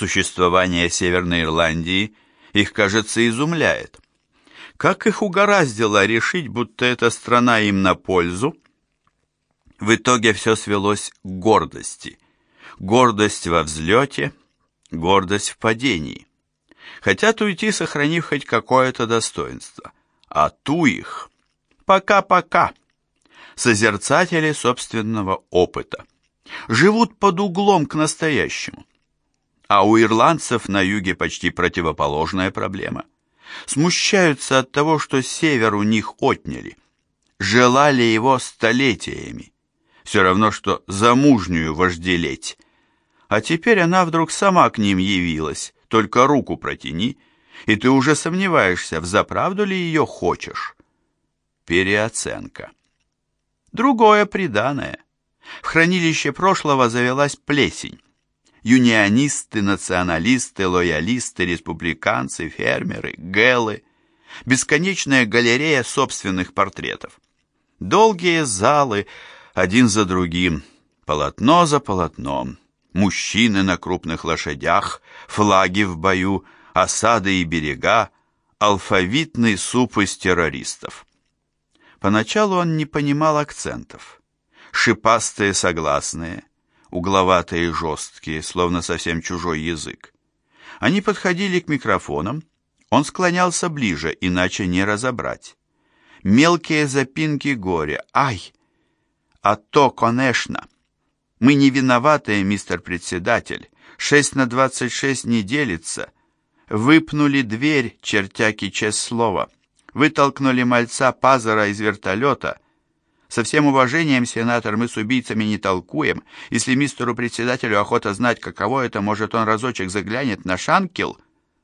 Существование Северной Ирландии их, кажется, изумляет. Как их угораздило решить, будто эта страна им на пользу? В итоге все свелось к гордости. Гордость во взлете, гордость в падении. Хотят уйти, сохранив хоть какое-то достоинство. А ту их. Пока-пока. Созерцатели собственного опыта. Живут под углом к настоящему. А у ирландцев на юге почти противоположная проблема. Смущаются от того, что север у них отняли. Желали его столетиями. Все равно, что замужнюю вожделеть. А теперь она вдруг сама к ним явилась. Только руку протяни, и ты уже сомневаешься, взаправду ли ее хочешь. Переоценка. Другое приданое. В хранилище прошлого завелась плесень. Юнионисты, националисты, лоялисты, республиканцы, фермеры, гэлы. Бесконечная галерея собственных портретов. Долгие залы, один за другим, полотно за полотном. Мужчины на крупных лошадях, флаги в бою, осады и берега, алфавитный суп из террористов. Поначалу он не понимал акцентов. Шипастые согласные, угловатые и жесткие, словно совсем чужой язык. Они подходили к микрофонам, он склонялся ближе, иначе не разобрать. Мелкие запинки горя. Ай! А то, конечно! Мы не виноваты, мистер председатель. 6 на 26 не делится. Выпнули дверь, чертяки честь слова. Вытолкнули мальца Пазера из вертолета. Со всем уважением, сенатор, мы с убийцами не толкуем. Если мистеру председателю охота знать, каково это, может, он разочек заглянет на Шанкел?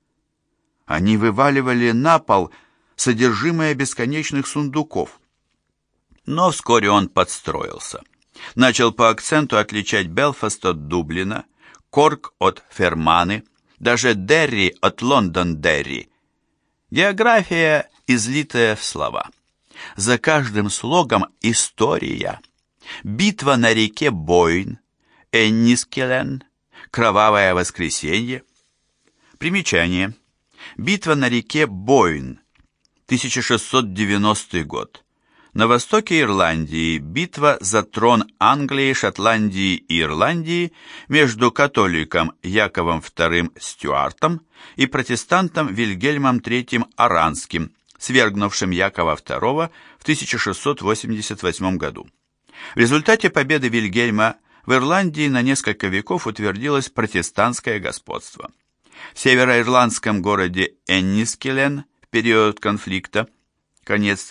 Они вываливали на пол содержимое бесконечных сундуков. Но вскоре он подстроился. Начал по акценту отличать Белфаст от Дублина, Корк от Ферманы, даже Дерри от Лондон-Дерри. География, излитая в слова. За каждым слогом история. Битва на реке Бойн, Эннискелен, Кровавое воскресенье. Примечание. Битва на реке Бойн, 1690 год. На востоке Ирландии битва за трон Англии, Шотландии и Ирландии между католиком Яковом II Стюартом и протестантом Вильгельмом III Оранским, свергнувшим Якова II в 1688 году. В результате победы Вильгельма в Ирландии на несколько веков утвердилось протестантское господство. В североирландском городе Эннискелен в период конфликта, конец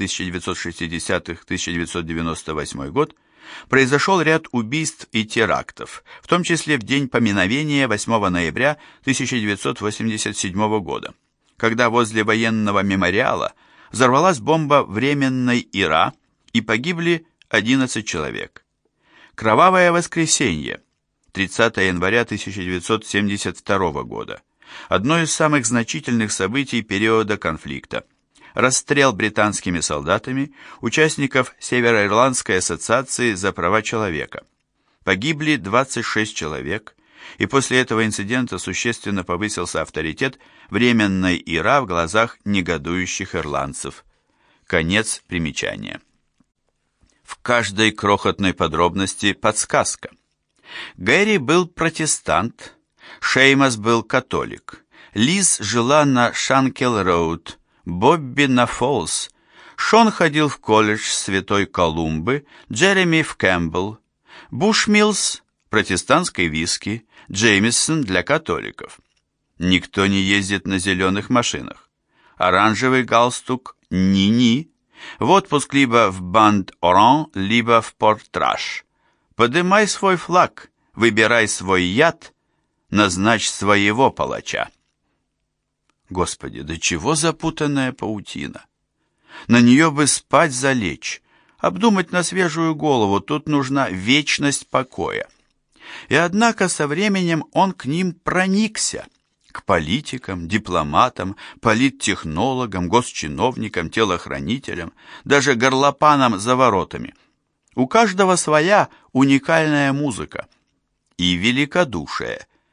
1960-1998 год, произошел ряд убийств и терактов, в том числе в день поминовения 8 ноября 1987 года, когда возле военного мемориала взорвалась бомба временной ИРА и погибли 11 человек. Кровавое воскресенье, 30 января 1972 года, одно из самых значительных событий периода конфликта. Расстрел британскими солдатами участников Североирландской ассоциации за права человека. Погибли 26 человек, и после этого инцидента существенно повысился авторитет временной ИРА в глазах негодующих ирландцев. Конец примечания. В каждой крохотной подробности подсказка. Гэри был протестант, Шеймас был католик, Лиз жила на Шанкел-Роуд, Бобби на Фолс, Шон ходил в колледж Святой Колумбы, Джереми в Кэмпбелл, Бушмиллс – протестантской виски, Джеймисон для католиков. Никто не ездит на зеленых машинах. Оранжевый галстук – ни-ни. В отпуск либо в Банд-Оран, либо в Портраж. Подымай свой флаг, выбирай свой яд, назначь своего палача. Господи, да чего запутанная паутина! На нее бы спать залечь, обдумать на свежую голову, тут нужна вечность покоя. И однако со временем он к ним проникся, к политикам, дипломатам, политтехнологам, госчиновникам, телохранителям, даже горлопанам за воротами. У каждого своя уникальная музыка и великодушие.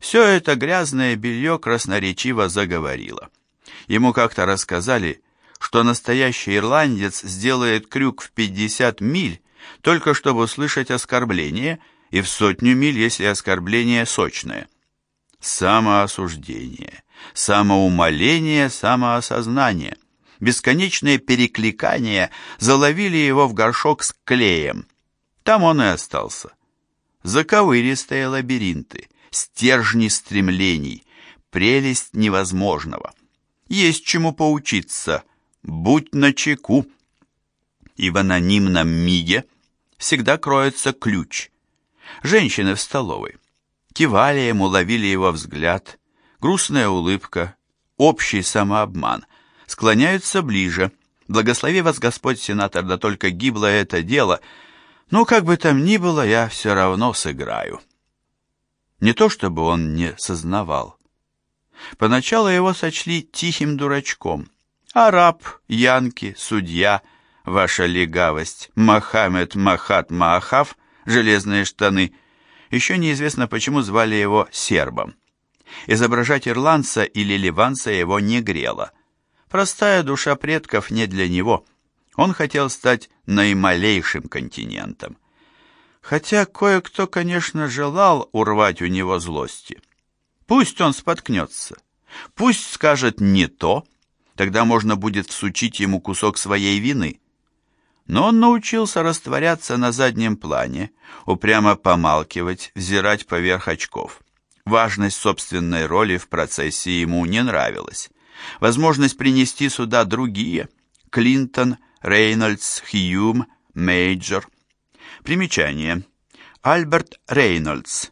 Все это грязное белье красноречиво заговорило. Ему как-то рассказали, что настоящий ирландец сделает крюк в 50 миль, только чтобы услышать оскорбление, и в 100 миль, если оскорбление сочное. Самоосуждение, самоумоление, самоосознание, бесконечные перекликания заловили его в горшок с клеем. Там он и остался. Заковыристые лабиринты, стержни стремлений, прелесть невозможного. Есть чему поучиться, будь начеку. И в анонимном миге всегда кроется ключ. Женщины в столовой кивали ему, ловили его взгляд, грустная улыбка, общий самообман, склоняются ближе. Благослови вас Господь, сенатор, да только гибло это дело. Ну, как бы там ни было, я все равно сыграю. Не то чтобы он не сознавал. Поначалу его сочли тихим дурачком. Араб, янки, судья, ваша легавость, Мохаммед Махат Маахав, железные штаны. Еще неизвестно, почему звали его сербом. Изображать ирландца или ливанца его не грело. Простая душа предков не для него. Он хотел стать наималейшим континентом. Хотя кое-кто, конечно, желал урвать у него злости. Пусть он споткнется, пусть скажет не то, тогда можно будет всучить ему кусок своей вины. Но он научился растворяться на заднем плане, упрямо помалкивать, взирать поверх очков. Важность собственной роли в процессе ему не нравилась. Возможность принести сюда другие – Клинтон, Рейнольдс, Хьюм, Мейджор. Примечание. Альберт Рейнольдс,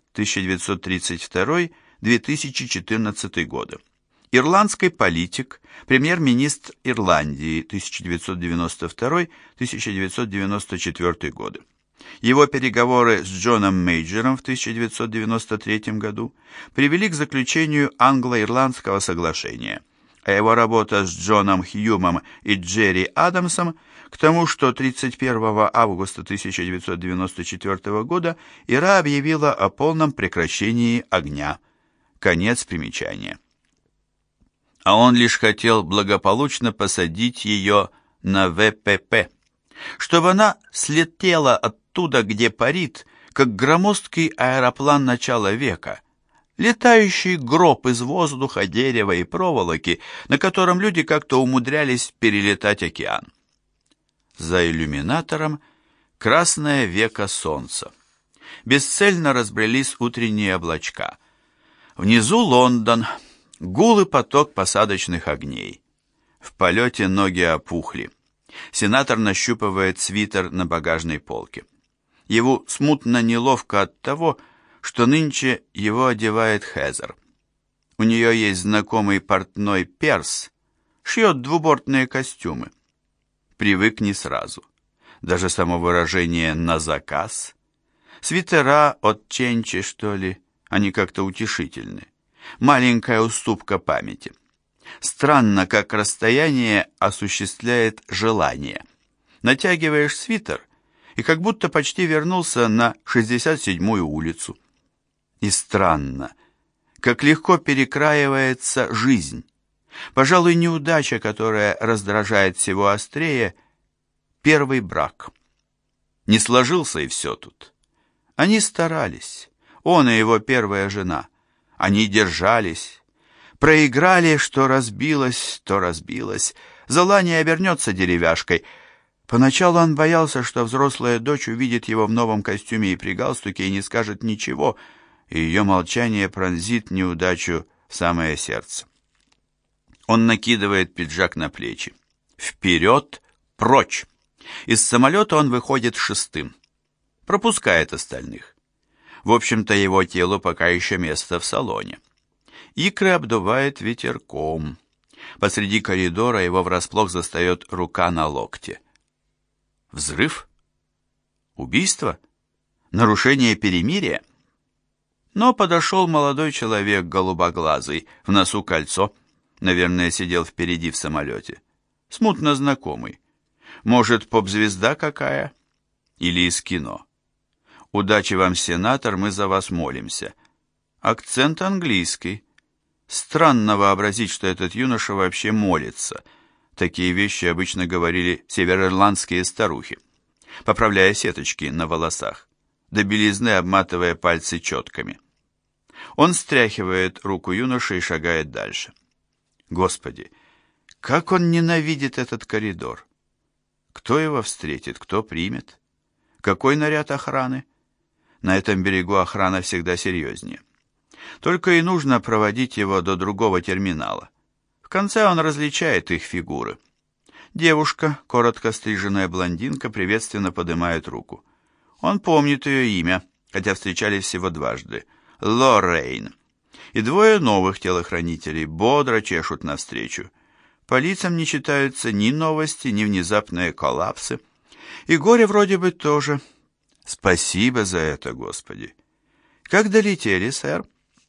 1932-2014 годы. Ирландский политик, премьер-министр Ирландии 1992-1994 годы. Его переговоры с Джоном Мейджером в 1993 году привели к заключению англо-ирландского соглашения, а его работа с Джоном Хьюмом и Джерри Адамсом к тому, что 31 августа 1994 года Ира объявила о полном прекращении огня. Конец примечания. А он лишь хотел благополучно посадить ее на ВПП, чтобы она слетела оттуда, где парит, как громоздкий аэроплан начала века, летающий гроб из воздуха, дерева и проволоки, на котором люди как-то умудрялись перелетать океан. За иллюминатором красное веко солнца. Бесцельно разбрелись утренние облачка. Внизу Лондон, гул и поток посадочных огней. В полете ноги опухли. Сенатор нащупывает свитер на багажной полке. Его смутно неловко от того, что нынче его одевает Хезер. У нее есть знакомый портной Перс, шьет двубортные костюмы. Привык не сразу. Даже само выражение «на заказ». Свитера от Ченчи, что ли, они как-то утешительны. Маленькая уступка памяти. Странно, как расстояние осуществляет желание. Натягиваешь свитер, и как будто почти вернулся на 67-ю улицу. И странно, как легко перекраивается жизнь. Пожалуй, неудача, которая раздражает всего острее, первый брак. Не сложился и все тут. Они старались, он и его первая жена. Они держались, проиграли, что разбилось, то разбилось. Зола не обернется деревяшкой. Поначалу он боялся, что взрослая дочь увидит его в новом костюме и при галстуке и не скажет ничего, и ее молчание пронзит неудачу в самое сердце. Он накидывает пиджак на плечи. Вперед, прочь! Из самолета он выходит шестым. Пропускает остальных. В общем-то, его телу пока еще место в салоне. Икры обдувает ветерком. Посреди коридора его врасплох застает рука на локте. Взрыв? Убийство? Нарушение перемирия? Но подошел молодой человек, голубоглазый, в носу кольцо. Наверное, сидел впереди в самолете. Смутно знакомый. Может, поп-звезда какая? Или из кино? Удачи вам, сенатор, мы за вас молимся. Акцент английский. Странно вообразить, что этот юноша вообще молится. Такие вещи обычно говорили североирландские старухи, поправляя сеточки на волосах, до белизны обматывая пальцы четками. Он стряхивает руку юноши и шагает дальше. Господи, как он ненавидит этот коридор! Кто его встретит, кто примет? Какой наряд охраны? На этом берегу охрана всегда серьезнее. Только и нужно проводить его до другого терминала. В конце он различает их фигуры. Девушка, коротко стриженная блондинка, приветственно поднимает руку. Он помнит ее имя, хотя встречались всего дважды. Лоррейн. И двое новых телохранителей бодро чешут навстречу. По лицам не читаются ни новости, ни внезапные коллапсы. И горе вроде бы тоже. Спасибо за это, Господи. Как долетели, сэр?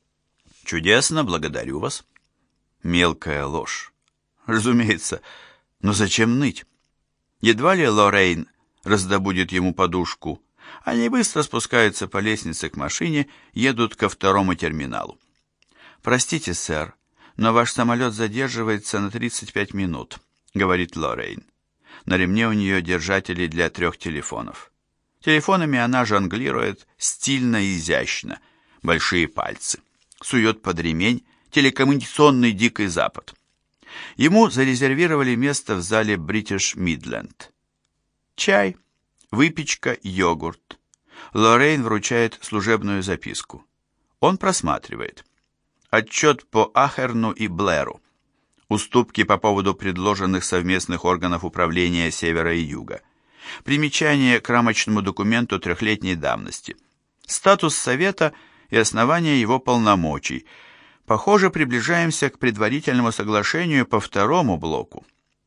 Чудесно, благодарю вас. Мелкая ложь. Разумеется, но зачем ныть? Едва ли Лоррейн раздобудет ему подушку. Они быстро спускаются по лестнице к машине, едут ко второму терминалу. «Простите, сэр, но ваш самолет задерживается на 35 минут», — говорит Лоррейн. На ремне у нее держатели для 3 телефонов. Телефонами она жонглирует стильно и изящно, большие пальцы. Сует под ремень телекоммуникационный Дикий Запад. Ему зарезервировали место в зале British Midland. Чай, выпечка, йогурт. Лоррейн вручает служебную записку. Он просматривает. Отчет по Ахерну и Блэру. Уступки по поводу предложенных совместных органов управления Севера и Юга. Примечание к рамочному документу 3-летней давности. Статус Совета и основания его полномочий. Похоже, приближаемся к предварительному соглашению по второму блоку.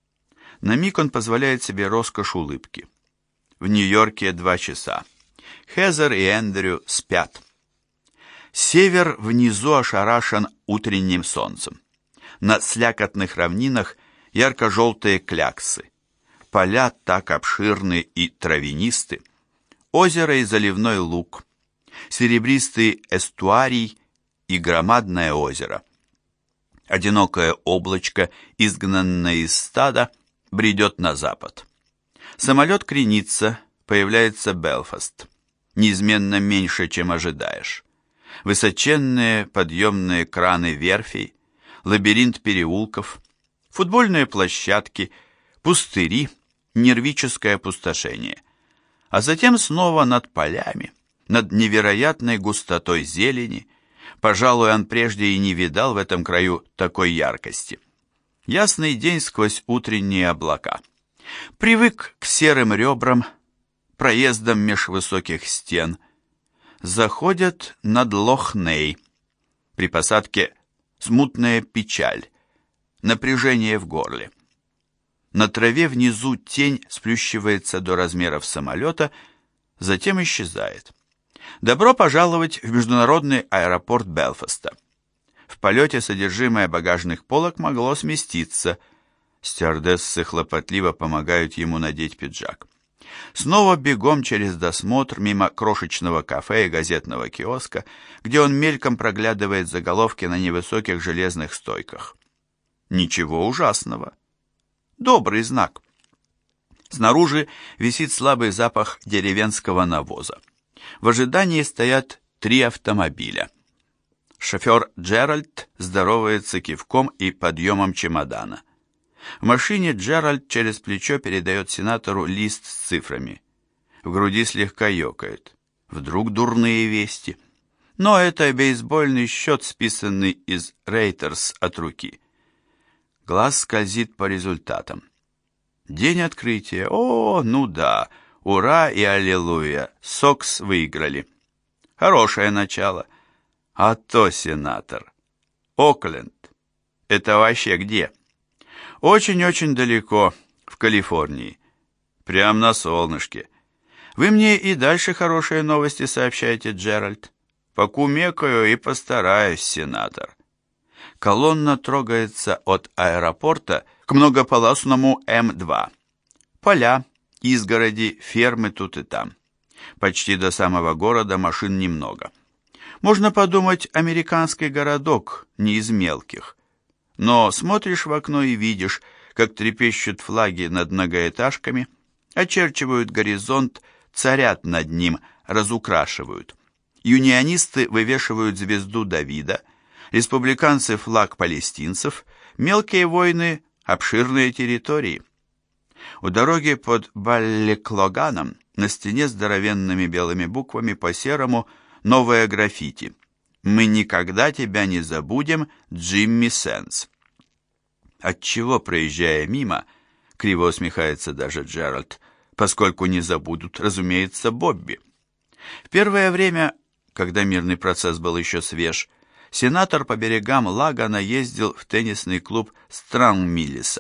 На миг он позволяет себе роскошь улыбки. В Нью-Йорке 2 часа. Хезер и Эндрю спят. Север внизу ошарашен утренним солнцем. На слякотных равнинах ярко-желтые кляксы. Поля так обширны и травянисты. Озеро и заливной луг. Серебристый эстуарий и громадное озеро. Одинокое облачко, изгнанное из стада, бредет на запад. Самолет кренится, появляется Белфаст. Неизменно меньше, чем ожидаешь. Высоченные подъемные краны верфей, лабиринт переулков, футбольные площадки, пустыри, нервическое опустошение. А затем снова над полями, над невероятной густотой зелени. Пожалуй, он прежде и не видал в этом краю такой яркости. Ясный день сквозь утренние облака. Привык к серым ребрам, проездам меж высоких стен. Заходят над Лох-Ней. При посадке смутная печаль, напряжение в горле. На траве внизу тень сплющивается до размеров самолета, затем исчезает. Добро пожаловать в международный аэропорт Белфаста. В полете содержимое багажных полок могло сместиться. Стюардессы хлопотливо помогают ему надеть пиджак. Снова бегом через досмотр мимо крошечного кафе и газетного киоска, где он мельком проглядывает заголовки на невысоких железных стойках. Ничего ужасного. Добрый знак. Снаружи висит слабый запах деревенского навоза. В ожидании стоят 3 автомобиля. Шофер Джеральд здоровается кивком и подъемом чемодана. В машине Джеральд через плечо передает сенатору лист с цифрами. В груди слегка ёкает. Вдруг дурные вести. Но это бейсбольный счет, списанный из Рейтерс от руки. Глаз скользит по результатам. День открытия. О, ну да. Ура и аллилуйя. Сокс выиграли. Хорошее начало. А то, сенатор. Окленд. Это вообще где? Очень-очень далеко, в Калифорнии. Прям на солнышке. Вы мне и дальше хорошие новости сообщаете, Джеральд. Покумекаю и постараюсь, сенатор. Колонна трогается от аэропорта к многополосному М2. Поля, изгороди, фермы тут и там. Почти до самого города машин немного. Можно подумать, американский городок не из мелких. Но смотришь в окно и видишь, как трепещут флаги над многоэтажками, очерчивают горизонт, царят над ним, разукрашивают. Юнионисты вывешивают звезду Давида, республиканцы флаг палестинцев, мелкие войны, обширные территории. У дороги под Балеклоганом на стене здоровенными белыми буквами по-серому новое граффити: «Мы никогда тебя не забудем, Джимми Сенс». Отчего, проезжая мимо, криво усмехается даже Джеральд, поскольку не забудут, разумеется, Бобби. В первое время, когда мирный процесс был еще свеж, сенатор по берегам Лагана ездил в теннисный клуб Странгмиллиса.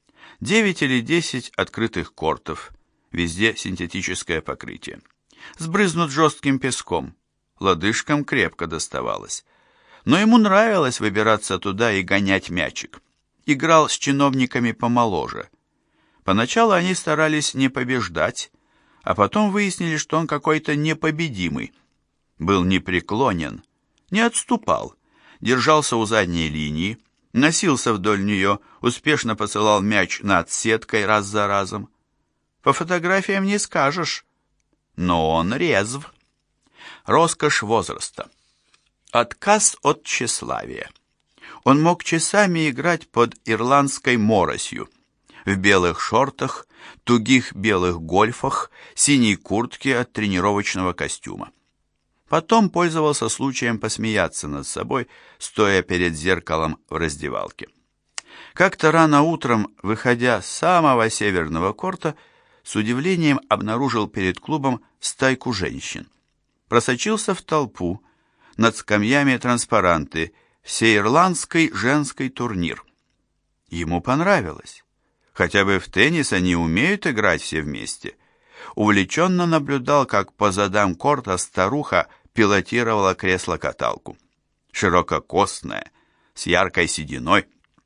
9 или 10 открытых кортов, везде синтетическое покрытие. Сбрызнут жестким песком, лодыжкам крепко доставалось. Но ему нравилось выбираться туда и гонять мячик. Играл с чиновниками помоложе. Поначалу они старались не побеждать, а потом выяснили, что он какой-то непобедимый. Был непреклонен, не отступал, держался у задней линии, носился вдоль нее, успешно посылал мяч над сеткой раз за разом. По фотографиям не скажешь, но он резв. Роскошь возраста. Отказ от тщеславия. Он мог часами играть под ирландской моросью, в белых шортах, тугих белых гольфах, синей куртке от тренировочного костюма. Потом пользовался случаем посмеяться над собой, стоя перед зеркалом в раздевалке. Как-то рано утром, выходя с самого северного корта, с удивлением обнаружил перед клубом стайку женщин. Просочился в толпу, над скамьями транспаранты: «Всеирландский женский турнир». Ему понравилось. Хотя бы в теннис они умеют играть все вместе. Увлеченно наблюдал, как по задам корта старуха пилотировала кресло-каталку. Ширококосная, с яркой сединой.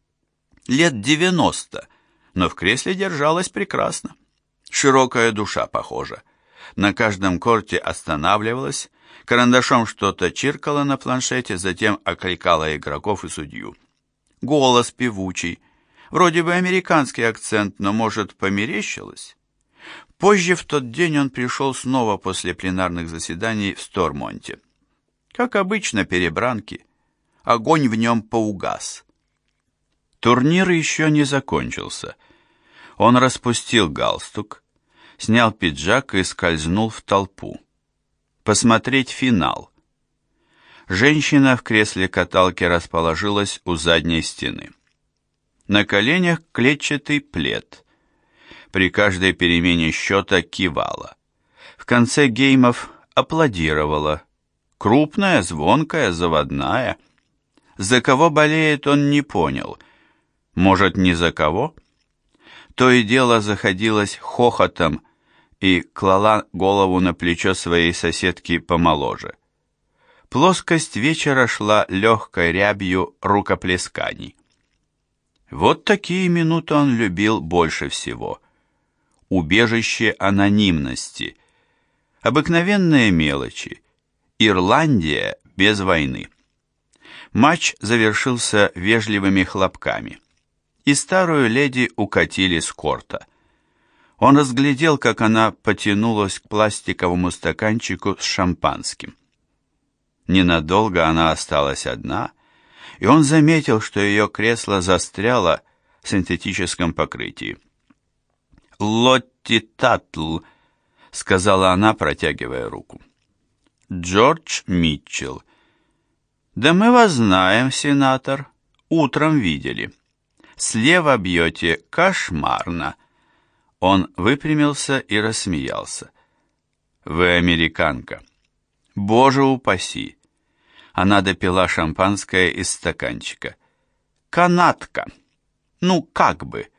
Лет 90, но в кресле держалась прекрасно. Широкая душа, похоже. На каждом корте останавливалась, карандашом что-то чиркала на планшете, затем окликала игроков и судью. Голос певучий. Вроде бы американский акцент, но, может, померещилось? Позже в тот день он пришел снова после пленарных заседаний в Стормонте. Как обычно, перебранки. Огонь в нем поугас. Турнир еще не закончился. Он распустил галстук, снял пиджак и скользнул в толпу. Посмотреть финал. Женщина в кресле каталки расположилась у задней стены. На коленях клетчатый плед. При каждой перемене счета кивала. В конце геймов аплодировала. Крупная, звонкая, заводная. За кого болеет, он не понял. Может, не за кого? То и дело заходилась хохотом и клала голову на плечо своей соседки помоложе. Плоскость вечера шла легкой рябью рукоплесканий. Вот такие минуты он любил больше всего. Убежище анонимности. Обыкновенные мелочи. Ирландия без войны. Матч завершился вежливыми хлопками, и старую леди укатили с корта. Он разглядел, как она потянулась к пластиковому стаканчику с шампанским. Ненадолго она осталась одна, и он заметил, что ее кресло застряло в синтетическом покрытии. «Лотти Таттл», — сказала она, протягивая руку. «Джордж Митчелл». «Да мы вас знаем, сенатор. Утром видели. Слева бьете кошмарно». Он выпрямился и рассмеялся. «Вы американка». «Боже упаси!» Она допила шампанское из стаканчика. «Канадка. Ну, как бы.